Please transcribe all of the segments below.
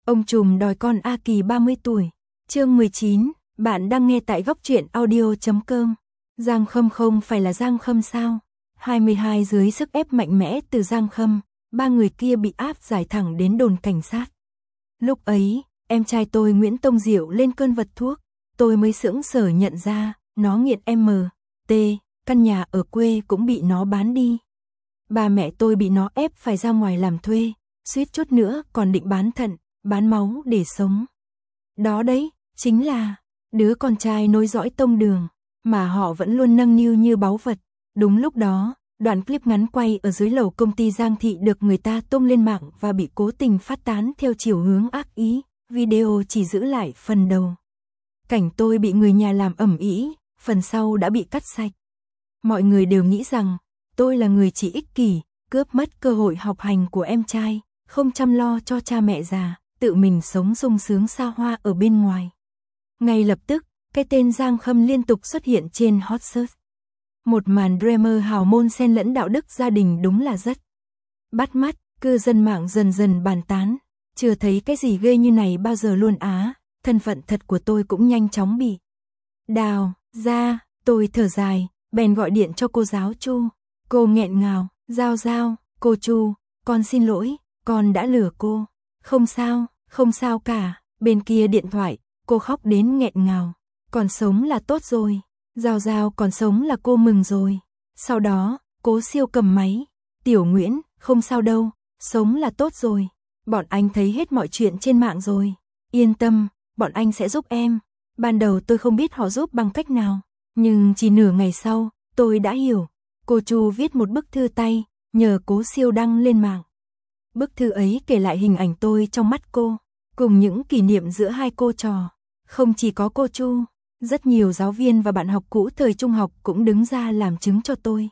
Ông trùm đòi con A Kỳ 30 tuổi. Chương 19, bạn đang nghe tại góc truyện audio.com. Giang Khâm không phải là Giang Khâm sao? 22 dưới sức ép mạnh mẽ từ Giang Khâm, ba người kia bị áp giải thẳng đến đồn cảnh sát. Lúc ấy, em trai tôi Nguyễn Tông Diệu lên cơn vật thuốc, tôi mới sững sờ nhận ra, nó nghiện MT, căn nhà ở quê cũng bị nó bán đi. Ba mẹ tôi bị nó ép phải ra ngoài làm thuê, suýt chút nữa còn định bán thận, bán máu để sống. Đó đấy, chính là đứa con trai nối dõi tông Đường, mà họ vẫn luôn nâng niu như báu vật. Đúng lúc đó, đoạn clip ngắn quay ở dưới lầu công ty Giang Thị được người ta tung lên mạng và bị cố tình phát tán theo chiều hướng ác ý, video chỉ giữ lại phần đầu. Cảnh tôi bị người nhà làm ầm ĩ, phần sau đã bị cắt sạch. Mọi người đều nghĩ rằng, tôi là người chỉ ích kỷ, cướp mất cơ hội học hành của em trai, không chăm lo cho cha mẹ già, tự mình sống sung sướng xa hoa ở bên ngoài. Ngay lập tức, cái tên Giang Khâm liên tục xuất hiện trên hot search. Một màn drama hào môn xen lẫn đạo đức gia đình đúng là rất bắt mắt, cư dân mạng dần dần bàn tán. Chưa thấy cái gì ghê như này bao giờ luôn á, thân phận thật của tôi cũng nhanh chóng bị đào ra, tôi thở dài, bèn gọi điện cho cô giáo Chu. Cô nghẹn ngào, Giao, cô Chu, con xin lỗi, con đã lừa cô. Không sao cả, bên kia điện thoại, cô khóc đến nghẹn ngào. Còn sống là tốt rồi, Giao còn sống là cô mừng rồi. Sau đó, Cố Siêu cầm máy, Tiểu Nguyễn, không sao đâu, sống là tốt rồi. Bọn anh thấy hết mọi chuyện trên mạng rồi. Yên tâm, bọn anh sẽ giúp em. Ban đầu tôi không biết họ giúp bằng cách nào, nhưng chỉ nửa ngày sau, tôi đã hiểu. Cô Chu viết một bức thư tay, nhờ Cố Siêu đăng lên mạng. Bức thư ấy kể lại hình ảnh tôi trong mắt cô, cùng những kỷ niệm giữa hai cô trò. Không chỉ có cô Chu, rất nhiều giáo viên và bạn học cũ thời trung học cũng đứng ra làm chứng cho tôi.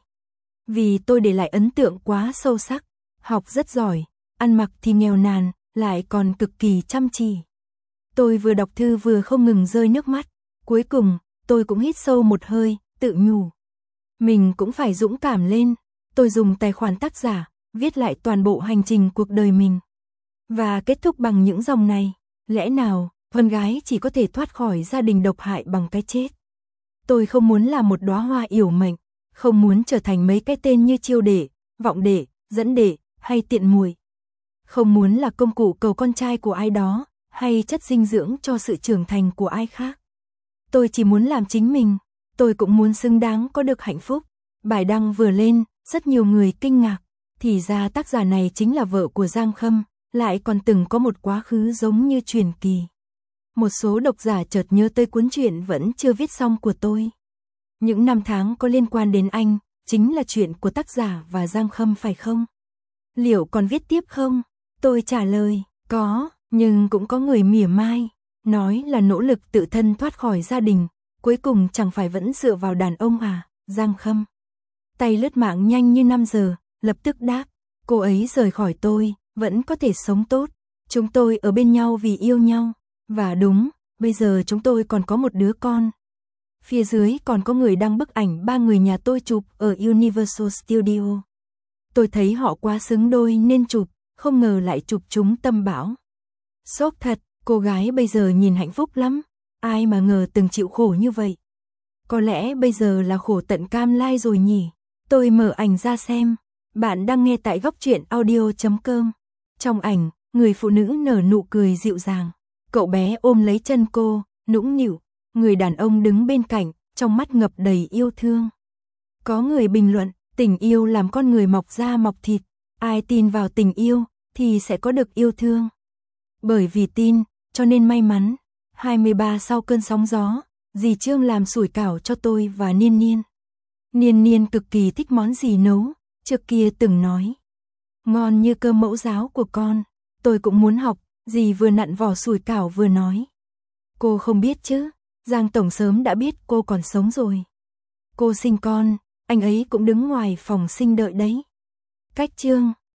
Vì tôi để lại ấn tượng quá sâu sắc, học rất giỏi, ăn mặc thì nghèo nàn, lại còn cực kỳ chăm chỉ. Tôi vừa đọc thư vừa không ngừng rơi nước mắt. Cuối cùng, tôi cũng hít sâu một hơi, tự nhủ. Mình cũng phải dũng cảm lên. Tôi dùng tài khoản tác giả, viết lại toàn bộ hành trình cuộc đời mình. Và kết thúc bằng những dòng này. Lẽ nào, con gái chỉ có thể thoát khỏi gia đình độc hại bằng cái chết? Tôi không muốn là một đóa hoa yểu mệnh, không muốn trở thành mấy cái tên như chiêu đệ, vọng đệ, dẫn đệ, hay tiện muội. Không muốn là công cụ cầu con trai của ai đó, hay chất dinh dưỡng cho sự trưởng thành của ai khác. Tôi chỉ muốn làm chính mình, tôi cũng muốn xứng đáng có được hạnh phúc. Bài đăng vừa lên, rất nhiều người kinh ngạc, thì ra tác giả này chính là vợ của Giang Khâm, lại còn từng có một quá khứ giống như truyền kỳ. Một số độc giả chợt nhớ tới cuốn truyện vẫn chưa viết xong của tôi. Những năm tháng có liên quan đến anh, chính là chuyện của tác giả và Giang Khâm phải không? Liệu còn viết tiếp không? Tôi trả lời, có, nhưng cũng có người mỉa mai, nói là nỗ lực tự thân thoát khỏi gia đình, cuối cùng chẳng phải vẫn dựa vào đàn ông à, Giang Khâm. Tay lướt mạng nhanh như 5 giờ, lập tức đáp, cô ấy rời khỏi tôi, vẫn có thể sống tốt. Chúng tôi ở bên nhau vì yêu nhau, và đúng, bây giờ chúng tôi còn có một đứa con. Phía dưới còn có người đăng bức ảnh ba người nhà tôi chụp ở Universal Studio. Tôi thấy họ quá xứng đôi nên chụp, không ngờ lại chụp chúng tâm bão. Sốc thật, cô gái bây giờ nhìn hạnh phúc lắm, ai mà ngờ từng chịu khổ như vậy. Có lẽ bây giờ là khổ tận cam lai rồi nhỉ. Tôi mở ảnh ra xem, bạn đang nghe tại góc truyện audio.com. Trong ảnh, người phụ nữ nở nụ cười dịu dàng, cậu bé ôm lấy chân cô, nũng nịu, người đàn ông đứng bên cạnh, trong mắt ngập đầy yêu thương. Có người bình luận, tình yêu làm con người mọc da mọc thịt, ai tin vào tình yêu thì sẽ có được yêu thương. Bởi vì tin, cho nên may mắn. 23 sau cơn sóng gió, dì Trương làm sủi cảo cho tôi và Niên Niên. Niên Niên cực kỳ thích món dì nấu, trước kia từng nói. Ngon như cơm mẫu giáo của con, tôi cũng muốn học, dì vừa nặn vỏ sủi cảo vừa nói. Cô không biết chứ, Giang Tổng sớm đã biết cô còn sống rồi. Cô sinh con, anh ấy cũng đứng ngoài phòng sinh đợi đấy. Cách Trương.